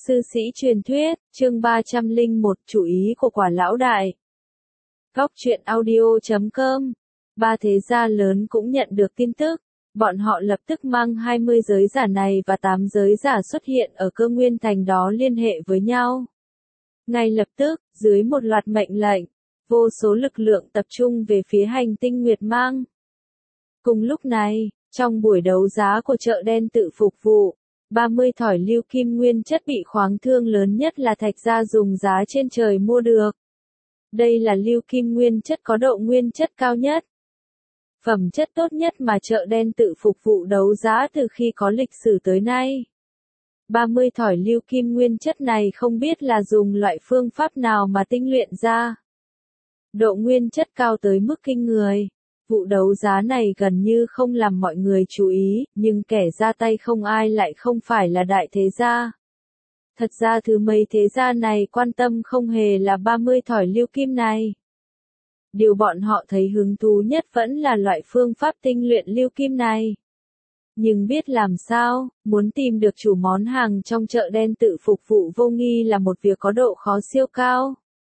Sư sĩ truyền thuyết, chương 301, chủ ý của quả lão đại. Góc truyện audio.com. Ba thế gia lớn cũng nhận được tin tức. Bọn họ lập tức mang 20 giới giả này và 8 giới giả xuất hiện ở Cơ Nguyên Thành đó liên hệ với nhau. Ngay lập tức, dưới một loạt mệnh lệnh, vô số lực lượng tập trung về phía hành tinh Nguyệt Mang. Cùng lúc này, trong buổi đấu giá của chợ đen tự phục vụ, 30 thỏi lưu kim nguyên chất bị khoáng thương lớn nhất là thạch gia dùng giá trên trời mua được. Đây là lưu kim nguyên chất có độ nguyên chất cao nhất. Phẩm chất tốt nhất mà chợ đen tự phục vụ đấu giá từ khi có lịch sử tới nay. 30 thỏi lưu kim nguyên chất này không biết là dùng loại phương pháp nào mà tinh luyện ra. Độ nguyên chất cao tới mức kinh người. Vụ đấu giá này gần như không làm mọi người chú ý, nhưng kẻ ra tay không ai lại không phải là đại thế gia. Thật ra thứ mấy thế gia này quan tâm không hề là 30 thỏi lưu kim này. Điều bọn họ thấy hứng thú nhất vẫn là loại phương pháp tinh luyện lưu kim này. Nhưng biết làm sao, muốn tìm được chủ món hàng trong chợ đen tự phục vụ vô nghi là một việc có độ khó siêu cao.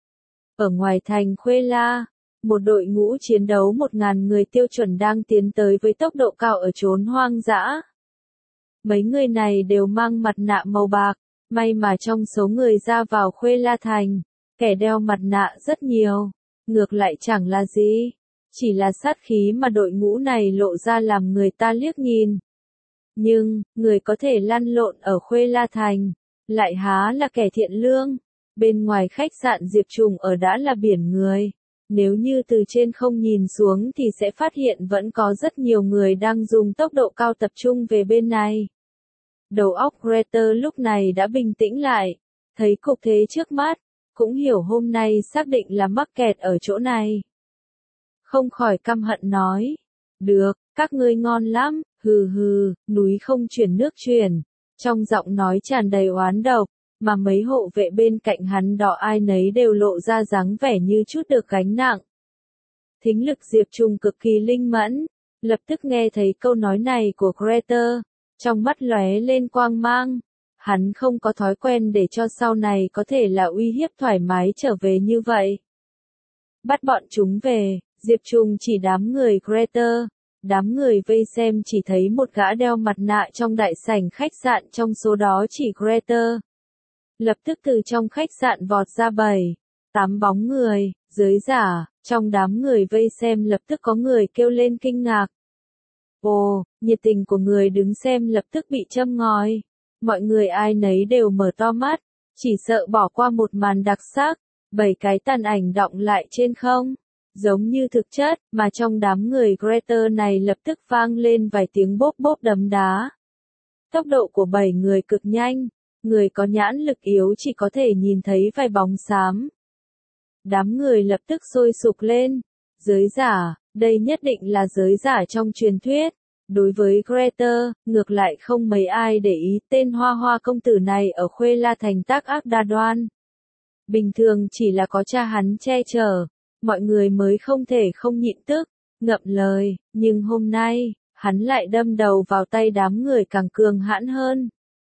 Ở ngoài thành Khuê La, một đội ngũ chiến đấu 1000 người tiêu chuẩn đang tiến tới với tốc độ cao ở chốn hoang dã. Mấy người này đều mang mặt nạ màu bạc, may mà trong số người ra vào Khuê La Thành, kẻ đeo mặt nạ rất nhiều, ngược lại chẳng là gì, chỉ là sát khí mà đội ngũ này lộ ra làm người ta liếc nhìn. Nhưng, người có thể lăn lộn ở Khuê La Thành, lại há là kẻ thiện lương, bên ngoài khách sạn Diệp Trùng ở đã là biển người. Nếu như từ trên không nhìn xuống thì sẽ phát hiện vẫn có rất nhiều người đang dùng tốc độ cao tập trung về bên này. Đầu óc Gretel lúc này đã bình tĩnh lại, thấy cục thế trước mắt, cũng hiểu hôm nay xác định là mắc kẹt ở chỗ này. Không khỏi căm hận nói, được, các ngươi ngon lắm, hừ hừ, núi không chuyển nước chuyển, trong giọng nói tràn đầy oán độc. Mà mấy hộ vệ bên cạnh hắn đó ai nấy đều lộ ra dáng vẻ như chút được gánh nặng. Thính lực Diệp Trùng cực kỳ linh mẫn, lập tức nghe thấy câu nói này của Gretel, trong mắt lóe lên quang mang. Hắn không có thói quen để cho sau này có thể là uy hiếp thoải mái trở về như vậy. Bắt bọn chúng về, Diệp Trùng chỉ đám người Gretel. Đám người vây xem chỉ thấy một gã đeo mặt nạ trong đại sảnh khách sạn, trong số đó chỉ Gretel. Lập tức từ trong khách sạn vọt ra 7-8 bóng người, giới giả, trong đám người vây xem lập tức có người kêu lên kinh ngạc. Ồ, nhiệt tình của người đứng xem lập tức bị châm ngòi. Mọi người ai nấy đều mở to mắt, chỉ sợ bỏ qua một màn đặc sắc, 7 cái tàn ảnh đọng lại trên không. Giống như thực chất, mà trong đám người Gretel này lập tức vang lên vài tiếng bốp bốp đấm đá. Tốc độ của 7 người cực nhanh. Người có nhãn lực yếu chỉ có thể nhìn thấy vài bóng xám. Đám người lập tức sôi sục lên. Giới giả, đây nhất định là giới giả trong truyền thuyết. Đối với Gretel, ngược lại không mấy ai để ý tên Hoa Hoa công tử này ở Khuê La Thành tác ác đa đoan. Bình thường chỉ là có cha hắn che chở, mọi người mới không thể không nhịn tức, ngậm lời, nhưng hôm nay, hắn lại đâm đầu vào tay đám người càng cường hãn hơn.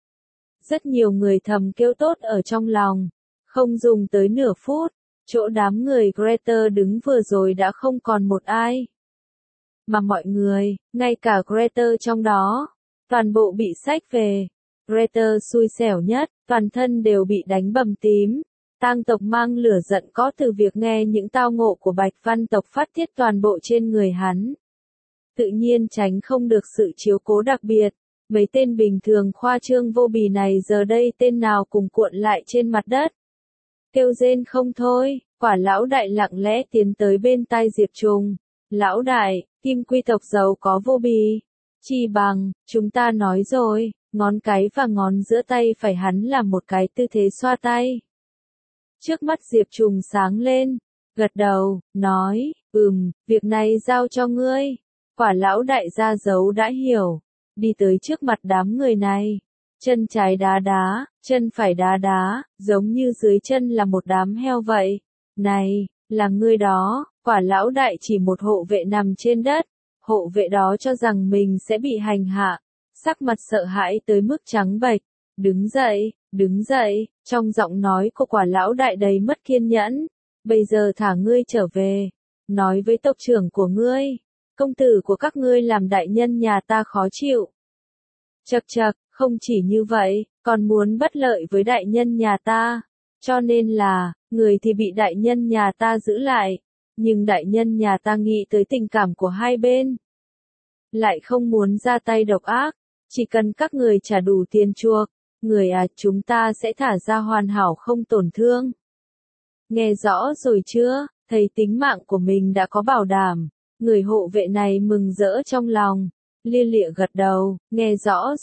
Rất nhiều người thầm kêu tốt ở trong lòng. Không dùng tới nửa phút, chỗ đám người Gretel đứng vừa rồi đã không còn một ai. Mà mọi người, ngay cả Gretel trong đó, toàn bộ bị xách về. Gretel xui xẻo nhất, toàn thân đều bị đánh bầm tím. Tang tộc mang lửa giận có từ việc nghe những tao ngộ của Bạch Văn tộc phát tiết toàn bộ trên người hắn. Tự nhiên tránh không được sự chiếu cố đặc biệt. Mấy tên bình thường khoa trương vô bì này giờ đây tên nào cùng cuộn lại trên mặt đất. Kêu rên không thôi, quả lão đại lặng lẽ tiến tới bên tai Diệp Trùng. Lão đại, kim quy tộc giàu có vô bì. Chỉ bằng, chúng ta nói rồi, ngón cái và ngón giữa tay phải hắn làm một cái tư thế xoa tay. Trước mắt Diệp Trùng sáng lên, gật đầu, nói, việc này giao cho ngươi. Quả lão đại ra dấu đã hiểu. Đi tới trước mặt đám người này, chân trái đá đá, chân phải đá đá, giống như dưới chân là một đám heo vậy. Này, là ngươi đó, quả lão đại chỉ một hộ vệ nằm trên đất, hộ vệ đó cho rằng mình sẽ bị hành hạ, sắc mặt sợ hãi tới mức trắng bệch, đứng dậy, đứng dậy, trong giọng nói của Quả lão đại đầy mất kiên nhẫn. Bây giờ thả ngươi trở về, nói với tộc trưởng của ngươi, công tử của các ngươi làm đại nhân nhà ta khó chịu. Chậc chậc, không chỉ như vậy, còn muốn bất lợi với đại nhân nhà ta. Cho nên là, người thì bị đại nhân nhà ta giữ lại, nhưng đại nhân nhà ta nghĩ tới tình cảm của hai bên. Lại không muốn ra tay độc ác, chỉ cần các người trả đủ tiền chuộc, người chúng ta sẽ thả ra hoàn hảo không tổn thương. Nghe rõ rồi chưa, thấy tính mạng của mình đã có bảo đảm, người hộ vệ này mừng rỡ trong lòng, lia lịa gật đầu, nghe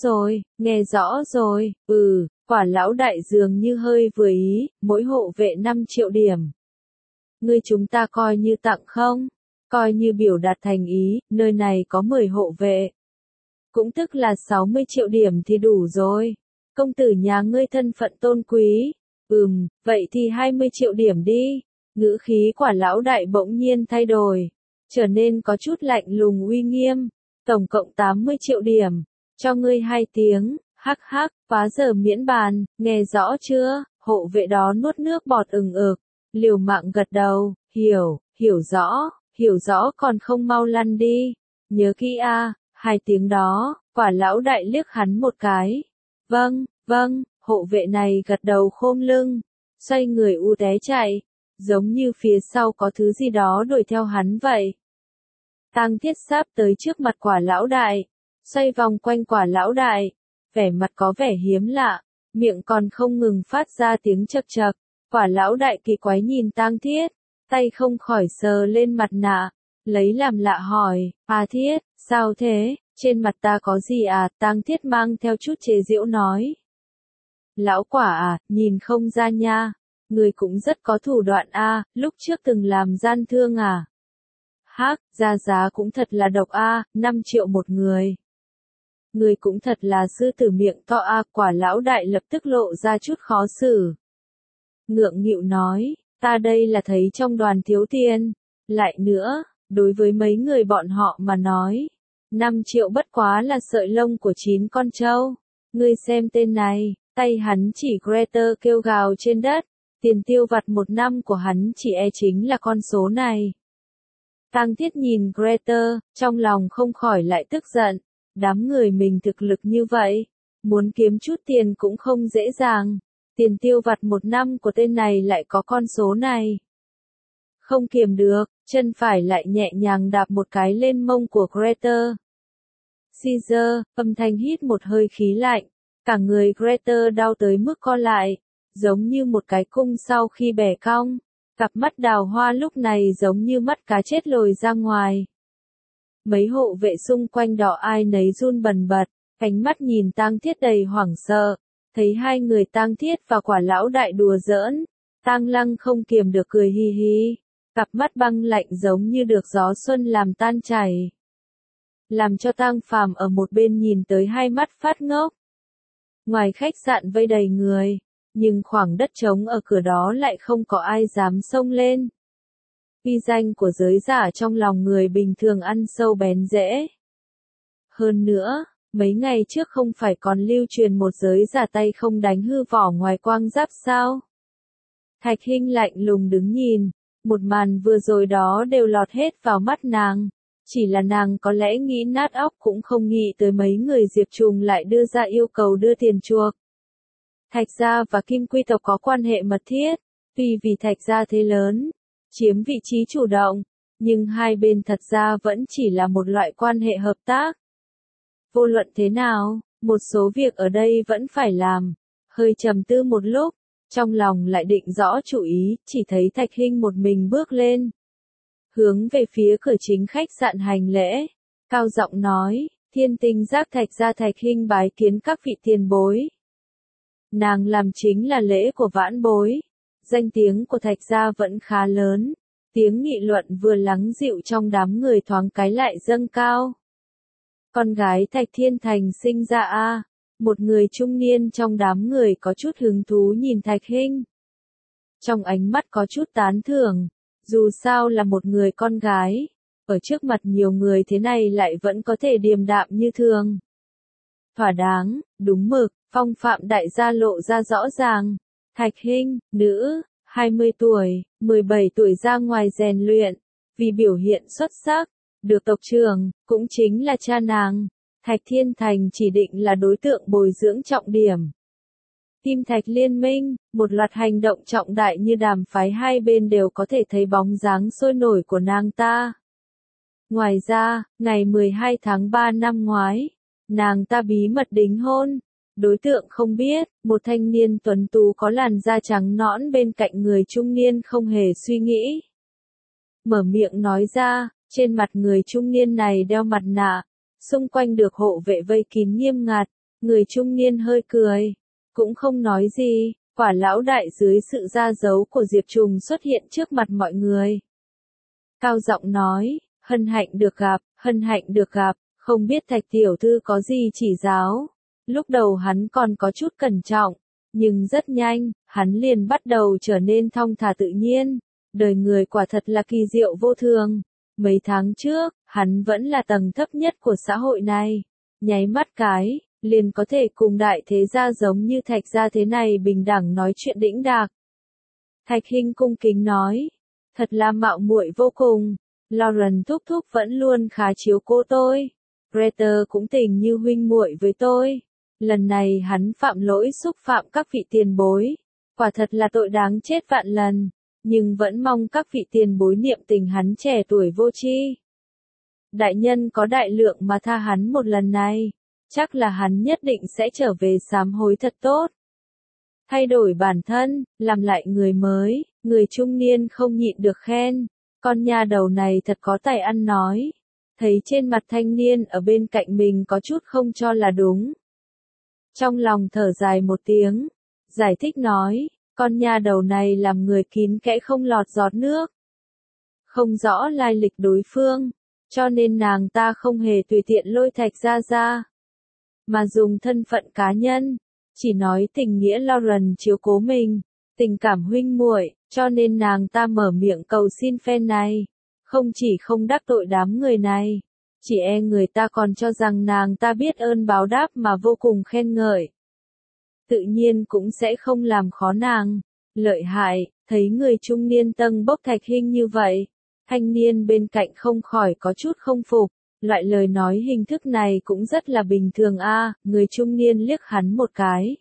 rõ rồi, Quả lão đại dường như hơi vừa ý, mỗi hộ vệ 5 triệu điểm. Ngươi chúng ta coi như tặng không? Coi như biểu đạt thành ý, nơi này có 10 hộ vệ. Cũng tức là 60 triệu điểm thì đủ rồi. Công tử nhà ngươi thân phận tôn quý. Vậy thì 20 triệu điểm đi. Ngữ khí Quả lão đại bỗng nhiên thay đổi, trở nên có chút lạnh lùng uy nghiêm. Tổng cộng 80 triệu điểm. Cho ngươi 2 tiếng, hắc hắc, phá giờ miễn bàn, nghe rõ chưa? Hộ vệ đó nuốt nước bọt ực, liều mạng gật đầu, hiểu rõ còn không mau lăn đi. Nhớ kỹ 2 tiếng đó, Quả lão đại liếc hắn một cái. Vâng, hộ vệ này gật đầu khom lưng, xoay người té chạy, giống như phía sau có thứ gì đó đuổi theo hắn vậy. Tang Thiết sáp tới trước mặt Quả lão đại, xoay vòng quanh Quả lão đại, vẻ mặt có vẻ hiếm lạ, miệng còn không ngừng phát ra tiếng chậc chậc. Quả lão đại kỳ quái nhìn Tang Thiết, tay không khỏi sờ lên mặt nạ, lấy làm lạ hỏi, Thiết, sao thế, trên mặt ta có gì Tang Thiết mang theo chút chế giễu nói. Lão Quả nhìn không ra nha, người cũng rất có thủ đoạn lúc trước từng làm gian thương ra giá cũng thật là độc 5 triệu một người. Người cũng thật là sư tử miệng to Quả lão đại lập tức lộ ra chút khó xử. Ngượng nghịu nói, ta đây là thấy trong đoàn thiếu tiền. Lại nữa, đối với mấy người bọn họ mà nói, 5 triệu bất quá là sợi lông của 9 con trâu. Ngươi xem tên này, tay hắn chỉ Greta kêu gào trên đất, tiền tiêu vặt một năm của hắn chỉ chính là con số này. Tang Thiết nhìn Greta, trong lòng không khỏi lại tức giận, đám người mình thực lực như vậy, muốn kiếm chút tiền cũng không dễ dàng. Tiền tiêu vặt một năm của tên này lại có con số này. Không kiềm được, chân phải lại nhẹ nhàng đạp một cái lên mông của Greta. Caesar, âm thanh hít một hơi khí lạnh, cả người Greta đau tới mức co lại, giống như một cái cung sau khi bẻ cong. Cặp mắt đào hoa lúc này giống như mắt cá chết lồi ra ngoài. Mấy hộ vệ xung quanh đỏ ai nấy run bần bật, ánh mắt nhìn Tang Thiết đầy hoảng sợ. Thấy hai người Tang Thiết và Quả lão đại đùa giỡn, Tang Lăng không kiềm được cười hi hi, cặp mắt băng lạnh giống như được gió xuân làm tan chảy. Làm cho Tang Phàm ở một bên nhìn tới hai mắt phát ngốc. Ngoài khách sạn vây đầy người, nhưng khoảng đất trống ở cửa đó lại không có ai dám xông lên. Uy danh của giới giả trong lòng người bình thường ăn sâu bén rễ. Hơn nữa, mấy ngày trước không phải còn lưu truyền một giới giả tay không đánh hư vỏ ngoài quang giáp sao? Thạch Hinh lạnh lùng đứng nhìn, một màn vừa rồi đó đều lọt hết vào mắt nàng. Chỉ là nàng có lẽ nghĩ nát óc cũng không nghĩ tới mấy người Diệp Trùng lại đưa ra yêu cầu đưa tiền chuộc. Thạch gia và Kim Quy tộc có quan hệ mật thiết, tuy vì Thạch gia thế lớn, chiếm vị trí chủ động, nhưng hai bên thật ra vẫn chỉ là một loại quan hệ hợp tác. Vô luận thế nào, một số việc ở đây vẫn phải làm. Hơi trầm tư một lúc, trong lòng lại định rõ chủ ý, chỉ thấy Thạch Hinh một mình bước lên. Hướng về phía cửa chính khách sạn hành lễ, cao giọng nói, Thiên Tinh Giác Thạch gia Thạch Hinh bái kiến các vị tiền bối. Nàng làm chính là lễ của vãn bối. Danh tiếng của Thạch gia vẫn khá lớn, tiếng nghị luận vừa lắng dịu trong đám người thoáng cái lại dâng cao. Con gái Thạch Thiên Thành sinh ra một người trung niên trong đám người có chút hứng thú nhìn Thạch Hinh. Trong ánh mắt có chút tán thưởng, dù sao là một người con gái, ở trước mặt nhiều người thế này lại vẫn có thể điềm đạm như thường. thỏa đáng, đúng mực, phong phạm đại gia lộ ra rõ ràng. Thạch Hinh, nữ, 20 tuổi, 17 tuổi ra ngoài rèn luyện, vì biểu hiện xuất sắc, được tộc trưởng, cũng chính là cha nàng, Thạch Thiên Thành chỉ định là đối tượng bồi dưỡng trọng điểm. Kim Thạch Liên minh, một loạt hành động trọng đại như đàm phái hai bên đều có thể thấy bóng dáng sôi nổi của nàng ta. Ngoài ra, ngày 12 tháng 3 năm ngoái, nàng ta bí mật đính hôn. Đối tượng không biết, một thanh niên tuấn tú có làn da trắng nõn bên cạnh người trung niên không hề suy nghĩ. Mở miệng nói ra, trên mặt người trung niên này đeo mặt nạ, xung quanh được hộ vệ vây kín nghiêm ngặt, người trung niên hơi cười, cũng không nói gì, quả lão đại dưới sự ra dấu của Diệp Trùng xuất hiện trước mặt mọi người. Cao giọng nói, hân hạnh được gặp, không biết Thạch tiểu thư có gì chỉ giáo. Lúc đầu hắn còn có chút cẩn trọng, nhưng rất nhanh, hắn liền bắt đầu trở nên thong thả tự nhiên. Đời người quả thật là kỳ diệu vô thường. Mấy tháng trước, hắn vẫn là tầng thấp nhất của xã hội này. Nháy mắt cái, liền có thể cùng đại thế gia giống như Thạch gia thế này bình đẳng nói chuyện đĩnh đạc. Thạch Hinh cung kính nói, thật là mạo muội vô cùng. Lauren thúc thúc vẫn luôn khá chiếu cố tôi. Greta cũng tình như huynh muội với tôi. Lần này hắn phạm lỗi xúc phạm các vị tiền bối. Quả thật là tội đáng chết vạn lần. Nhưng vẫn mong các vị tiền bối niệm tình hắn trẻ tuổi vô tri. Đại nhân có đại lượng mà tha hắn một lần này. Chắc là hắn nhất định sẽ trở về sám hối thật tốt. Thay đổi bản thân, làm lại người mới, người trung niên không nhịn được khen. Con nha đầu này thật có tài ăn nói. Thấy trên mặt thanh niên ở bên cạnh mình có chút không cho là đúng. Trong lòng thở dài một tiếng, giải thích nói, con nha đầu này làm người kín kẽ không lọt giọt nước. Không rõ lai lịch đối phương, cho nên nàng ta không hề tùy tiện lôi Thạch ra. Mà dùng thân phận cá nhân, chỉ nói tình nghĩa Lauren chiếu cố mình, tình cảm huynh muội, cho nên nàng ta mở miệng cầu xin phen này. Không chỉ không đắc tội đám người này, chỉ e người ta còn cho rằng nàng ta biết ơn báo đáp mà vô cùng khen ngợi. Tự nhiên cũng sẽ không làm khó nàng. Lợi hại, thấy người trung niên tâng bốc Thạch Hinh như vậy, thanh niên bên cạnh không khỏi có chút không phục. Loại lời nói hình thức này cũng rất là bình thường a. Người trung niên liếc hắn một cái.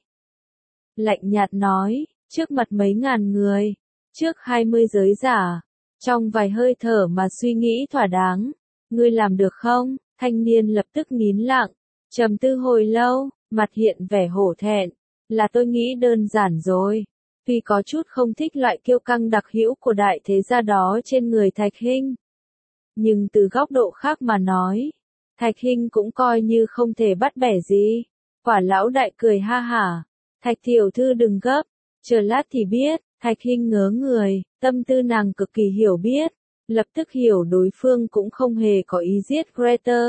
Lạnh nhạt nói, trước mặt mấy ngàn người, trước 20 giới giả, trong vài hơi thở mà suy nghĩ thỏa đáng. Ngươi làm được không? Thanh niên lập tức nín lặng, trầm tư hồi lâu, mặt hiện vẻ hổ thẹn. Là tôi nghĩ đơn giản rồi. Tuy có chút không thích loại kiêu căng đặc hữu của đại thế gia đó trên người Thạch Hinh. Nhưng từ góc độ khác mà nói, Thạch Hinh cũng coi như không thể bắt bẻ gì. Quả lão đại cười ha hả. Thạch tiểu thư đừng gấp, chờ lát thì biết. Thạch Hinh ngớ người, tâm tư nàng cực kỳ hiểu biết. Lập tức hiểu đối phương cũng không hề có ý giết Greta.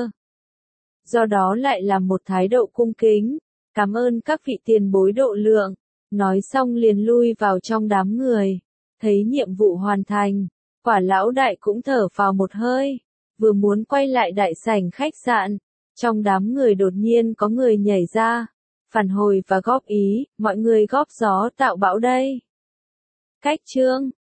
Do đó lại là một thái độ cung kính. Cảm ơn các vị tiền bối độ lượng. Nói xong liền lui vào trong đám người. Thấy nhiệm vụ hoàn thành, quả lão đại cũng thở phào một hơi. Vừa muốn quay lại đại sảnh khách sạn, trong đám người đột nhiên có người nhảy ra. Phản hồi và góp ý, mọi người góp gió tạo bão đây. Cách chương